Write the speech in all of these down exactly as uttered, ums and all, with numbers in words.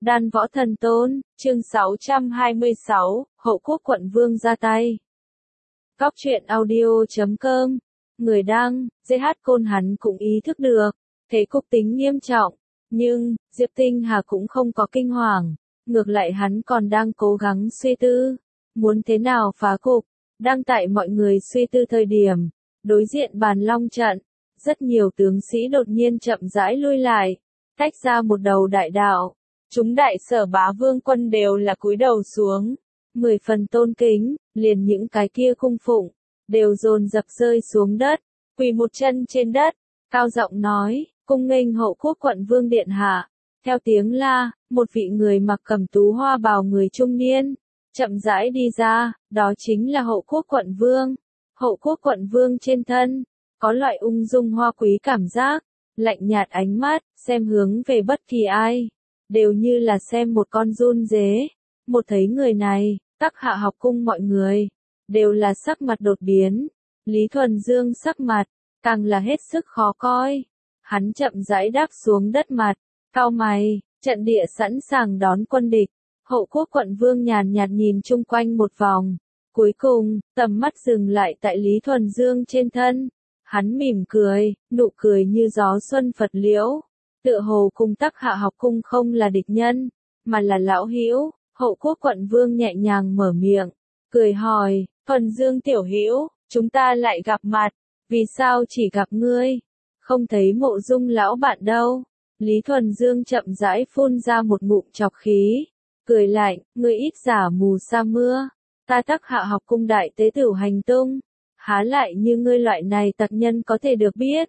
Đan Võ Thần Tôn, chương sáu trăm hai mươi sáu, Hậu Quốc Quận Vương ra tay. Góc truyện audio chấm com, người đăng, giê hát Côn hắn cũng ý thức được, thế cục tính nghiêm trọng, nhưng, Diệp Tinh Hà cũng không có kinh hoàng, ngược lại hắn còn đang cố gắng suy tư, muốn thế nào phá cục, đang tại mọi người suy tư thời điểm, đối diện bàn long trận, rất nhiều tướng sĩ đột nhiên chậm rãi lui lại, tách ra một đầu đại đạo. Chúng đại sở bá vương quân đều là cúi đầu xuống, mười phần tôn kính, liền những cái kia cung phụng, đều dồn dập rơi xuống đất, quỳ một chân trên đất, cao giọng nói, cung nghênh Hậu Quốc Quận Vương điện hạ. Theo tiếng la, một vị người mặc cẩm tú hoa bào người trung niên, chậm rãi đi ra, đó chính là Hậu Quốc Quận Vương. Hậu Quốc Quận Vương trên thân, có loại ung dung hoa quý cảm giác, lạnh nhạt ánh mắt, xem hướng về bất kỳ ai. Đều như là xem một con giun dế, một thấy người này, Tắc Hạ học cung mọi người, đều là sắc mặt đột biến, Lý Thuần Dương sắc mặt, càng là hết sức khó coi, hắn chậm rãi đáp xuống đất mặt, cau mày, trận địa sẵn sàng đón quân địch, Hậu Quốc Quận Vương nhàn nhạt nhìn chung quanh một vòng, cuối cùng, tầm mắt dừng lại tại Lý Thuần Dương trên thân, hắn mỉm cười, nụ cười như gió xuân phật liễu. Tựa hồ cùng Tắc Hạ học cung không là địch nhân, mà là lão hữu. Hậu Quốc Quận Vương nhẹ nhàng mở miệng, cười hỏi, Thuần Dương tiểu hữu, chúng ta lại gặp mặt, vì sao chỉ gặp ngươi, không thấy Mộ Dung lão bạn đâu? Lý Thuần Dương chậm rãi phun ra một ngụm chọc khí, cười lạnh, ngươi ít giả mù sa mưa, ta Tắc Hạ học cung đại tế tử hành tung, há lại như ngươi loại này tặc nhân có thể được biết.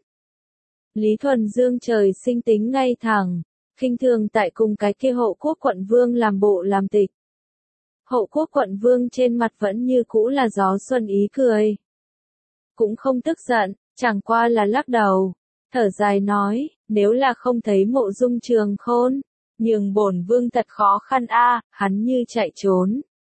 Lý Thuần Dương trời sinh tính ngay thẳng, khinh thường tại cùng cái kia Hậu Quốc Quận Vương làm bộ làm tịch. Hậu Quốc Quận Vương trên mặt vẫn như cũ là gió xuân ý cười. Cũng không tức giận, chẳng qua là lắc đầu, thở dài nói, nếu là không thấy Mộ Dung Trường Khôn, nhường bổn vương thật khó khăn a, hắn như chạy trốn.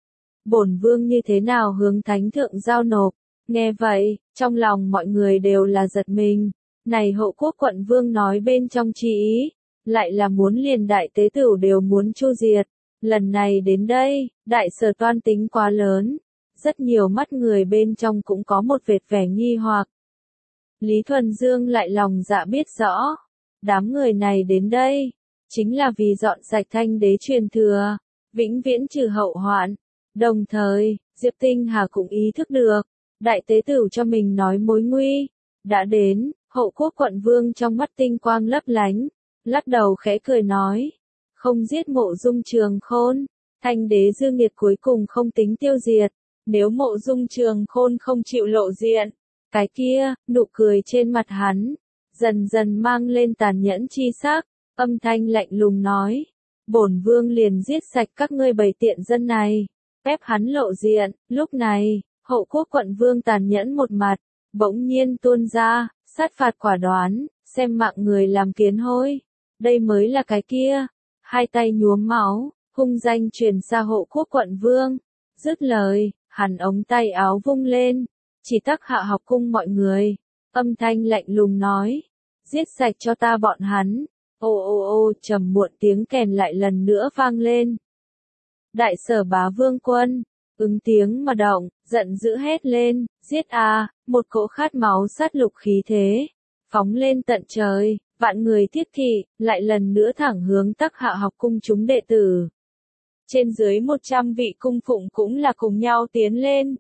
Bổn vương như thế nào hướng thánh thượng giao nộp, nghe vậy, trong lòng mọi người đều là giật mình. Này Hậu Quốc Quận Vương nói bên trong chi ý, lại là muốn liền đại tế tửu đều muốn chu diệt. Lần này đến đây, đại sở toan tính quá lớn, rất nhiều mắt người bên trong cũng có một vệt vẻ nghi hoặc. Lý Thuần Dương lại lòng dạ biết rõ, đám người này đến đây, chính là vì dọn sạch thanh đế truyền thừa, vĩnh viễn trừ hậu hoạn. Đồng thời, Diệp Tinh Hà cũng ý thức được, đại tế tửu cho mình nói mối nguy, đã đến. Hậu Quốc Quận Vương trong mắt tinh quang lấp lánh, lắc đầu khẽ cười nói, không giết Mộ Dung Trường Khôn, thanh đế dư nghiệt cuối cùng không tính tiêu diệt, nếu Mộ Dung Trường Khôn không chịu lộ diện, cái kia, nụ cười trên mặt hắn, dần dần mang lên tàn nhẫn chi sắc, âm thanh lạnh lùng nói, bổn vương liền giết sạch các ngươi bầy tiện dân này, ép hắn lộ diện. Lúc này, Hậu Quốc Quận Vương tàn nhẫn một mặt, bỗng nhiên tuôn ra, sát phạt quả đoán, xem mạng người làm kiến hôi, đây mới là cái kia, hai tay nhuốm máu, hung danh truyền xa Hậu Quốc Quận Vương, dứt lời, hắn ống tay áo vung lên, chỉ Tắc Hạ học cung mọi người, âm thanh lạnh lùng nói, giết sạch cho ta bọn hắn, ô ô ô trầm muộn tiếng kèn lại lần nữa vang lên. Đại sở bá vương quân, ứng tiếng mà động, giận dữ hét lên, giết a, một cỗ khát máu sát lục khí thế, phóng lên tận trời, vạn người thiết kỵ, lại lần nữa thẳng hướng Tắc Hạ học cung chúng đệ tử. Trên dưới một trăm vị cung phụng cũng là cùng nhau tiến lên.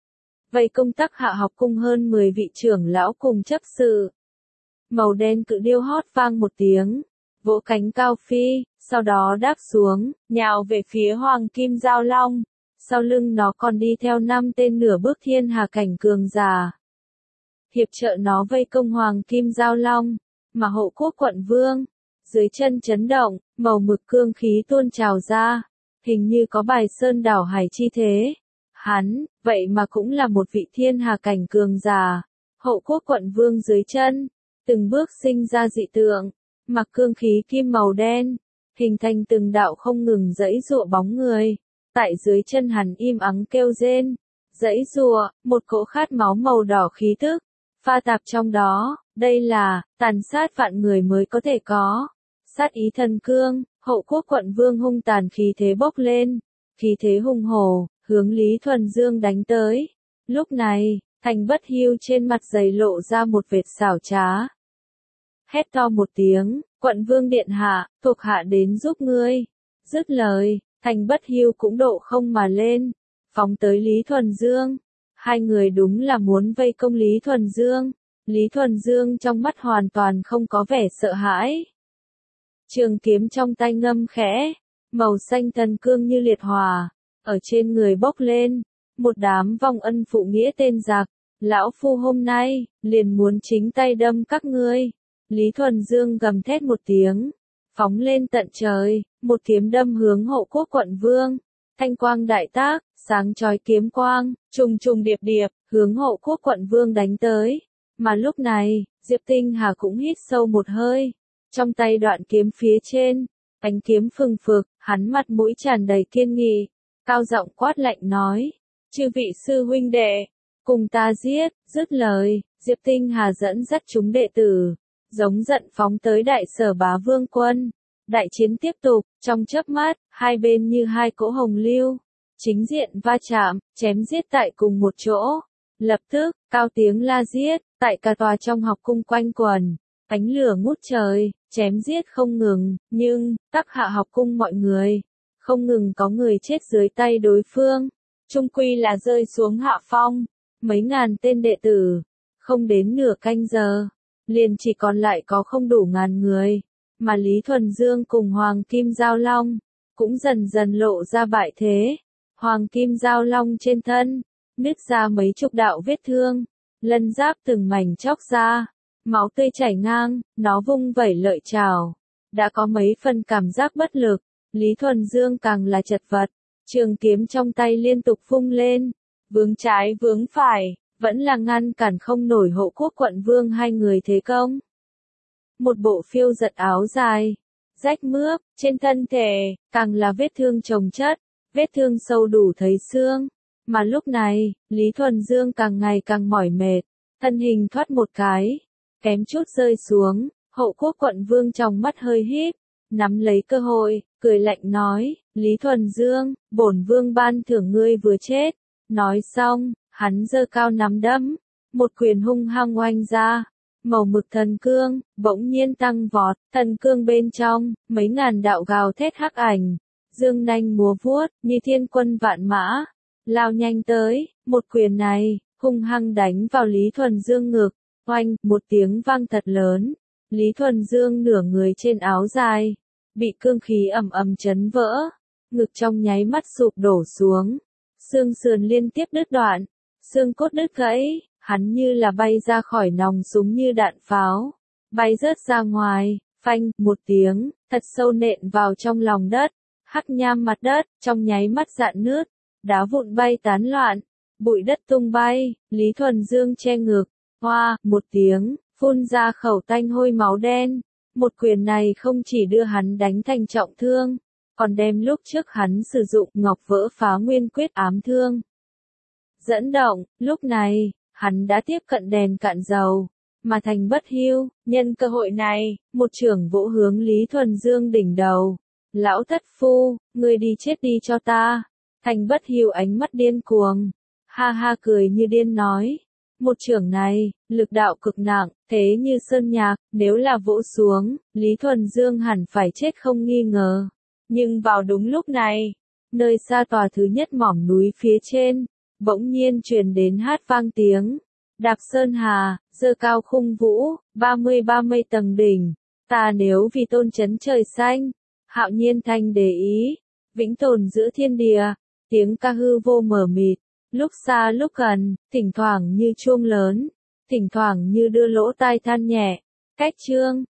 Vây công Tắc Hạ học cung hơn mười vị trưởng lão cùng chấp sự. Màu đen cự điêu hót vang một tiếng, vỗ cánh cao phi, sau đó đáp xuống, nhào về phía Hoàng Kim Giao Long. Sau lưng nó còn đi theo năm tên nửa bước thiên hà cảnh cường giả. Hiệp trợ nó vây công Hoàng Kim Giao Long, mà Hậu Quốc Quận Vương, dưới chân chấn động, màu mực cương khí tuôn trào ra, hình như có bài sơn đảo hải chi thế. Hắn, vậy mà cũng là một vị thiên hà cảnh cường giả. Hậu Quốc Quận Vương dưới chân, từng bước sinh ra dị tượng, mặc cương khí kim màu đen, hình thành từng đạo không ngừng dãy giụa bóng người. Tại dưới chân hắn im ắng kêu rên, dãy rùa, một cỗ khát máu màu đỏ khí tức, pha tạp trong đó, đây là, tàn sát vạn người mới có thể có, sát ý thần cương, Hậu Quốc quận vương hung tàn khí thế bốc lên, khí thế hung hồ, hướng Lý Thuần Dương đánh tới. Lúc này, Thành Bất Hưu trên mặt dày lộ ra một vệt xảo trá. Hét to một tiếng, quận vương điện hạ, thuộc hạ đến giúp ngươi. Dứt lời, Thành Bất Hưu cũng độ không mà lên, phóng tới Lý Thuần Dương. Hai người đúng là muốn vây công Lý Thuần Dương. Lý Thuần Dương trong mắt hoàn toàn không có vẻ sợ hãi. Trường kiếm trong tay ngâm khẽ, màu xanh thần cương như liệt hỏa, ở trên người bốc lên, một đám vong ân phụ nghĩa tên giặc, lão phu hôm nay, liền muốn chính tay đâm các ngươi. Lý Thuần Dương gầm thét một tiếng, phóng lên tận trời, một kiếm đâm hướng Hậu Quốc quận vương, thanh quang đại tác, sáng chói kiếm quang, trùng trùng điệp điệp, hướng Hậu Quốc quận vương đánh tới. Mà lúc này, Diệp Tinh Hà cũng hít sâu một hơi, trong tay đoạn kiếm phía trên, ánh kiếm phừng phực, hắn mặt mũi tràn đầy kiên nghị, cao giọng quát lạnh nói, chư vị sư huynh đệ, cùng ta giết. Dứt lời, Diệp Tinh Hà dẫn dắt chúng đệ tử, giống giận phóng tới đại sở bá vương quân. Đại chiến tiếp tục, trong chớp mắt, hai bên như hai cỗ hồng lưu, chính diện va chạm, chém giết tại cùng một chỗ. Lập tức, cao tiếng la giết, tại cả tòa trong học cung quanh quần, ánh lửa ngút trời, chém giết không ngừng, nhưng, Tắc Hạ học cung mọi người, không ngừng có người chết dưới tay đối phương, chung quy là rơi xuống hạ phong, mấy ngàn tên đệ tử, không đến nửa canh giờ, liền chỉ còn lại có không đủ ngàn người, mà Lý Thuần Dương cùng Hoàng Kim Giao Long, cũng dần dần lộ ra bại thế. Hoàng Kim Giao Long trên thân, nứt ra mấy chục đạo vết thương, lân giáp từng mảnh chóc ra, máu tươi chảy ngang, nó vung vẩy lợi trảo, đã có mấy phần cảm giác bất lực. Lý Thuần Dương càng là chật vật, trường kiếm trong tay liên tục vung lên, vướng trái vướng phải, vẫn là ngăn cản không nổi Hậu Quốc quận vương hai người thế công. Một bộ phiêu giật áo dài, rách mướp, trên thân thể, càng là vết thương chồng chất, vết thương sâu đủ thấy xương. Mà lúc này, Lý Thuần Dương càng ngày càng mỏi mệt, thân hình thoát một cái, kém chút rơi xuống. Hậu Quốc quận vương trong mắt hơi híp, nắm lấy cơ hội, cười lạnh nói, Lý Thuần Dương, bổn vương ban thưởng ngươi vừa chết. Nói xong, hắn giơ cao nắm đấm, một quyền hung hăng oanh ra, màu mực thần cương, bỗng nhiên tăng vọt, thần cương bên trong, mấy ngàn đạo gào thét hắc ảnh, dương nanh múa vuốt, như thiên quân vạn mã, lao nhanh tới, một quyền này, hung hăng đánh vào Lý Thuần Dương ngực, oanh, một tiếng vang thật lớn, Lý Thuần Dương nửa người trên áo dài, bị cương khí ầm ầm chấn vỡ, ngực trong nháy mắt sụp đổ xuống, xương sườn liên tiếp đứt đoạn, xương cốt đứt gãy, hắn như là bay ra khỏi nòng súng như đạn pháo, bay rớt ra ngoài, phanh, một tiếng, thật sâu nện vào trong lòng đất, hắc nham mặt đất, trong nháy mắt rạn nứt, đá vụn bay tán loạn, bụi đất tung bay, Lý Thuần Dương che ngực, hoa, một tiếng, phun ra khẩu tanh hôi máu đen. Một quyền này không chỉ đưa hắn đánh thành trọng thương, còn đem lúc trước hắn sử dụng ngọc vỡ phá nguyên quyết ám thương. Dẫn động, lúc này, hắn đã tiếp cận đèn cạn dầu, mà Thành Bất Hưu, nhân cơ hội này, một trưởng vỗ hướng Lý Thuần Dương đỉnh đầu. Lão thất phu, ngươi đi chết đi cho ta. Thành Bất Hưu ánh mắt điên cuồng, ha ha cười như điên nói. Một trưởng này, lực đạo cực nặng, thế như sơn nhạc, nếu là vỗ xuống, Lý Thuần Dương hẳn phải chết không nghi ngờ. Nhưng vào đúng lúc này, nơi xa tòa thứ nhất mỏm núi phía trên, bỗng nhiên truyền đến hát vang tiếng. Đạp sơn hà, giơ cao khung vũ, ba mươi ba mươi tầng đỉnh, ta nếu vì tôn trấn trời xanh, hạo nhiên thanh để ý, vĩnh tồn giữa thiên địa, tiếng ca hư vô mờ mịt, lúc xa lúc gần, thỉnh thoảng như chuông lớn, thỉnh thoảng như đưa lỗ tai than nhẹ. Cách chương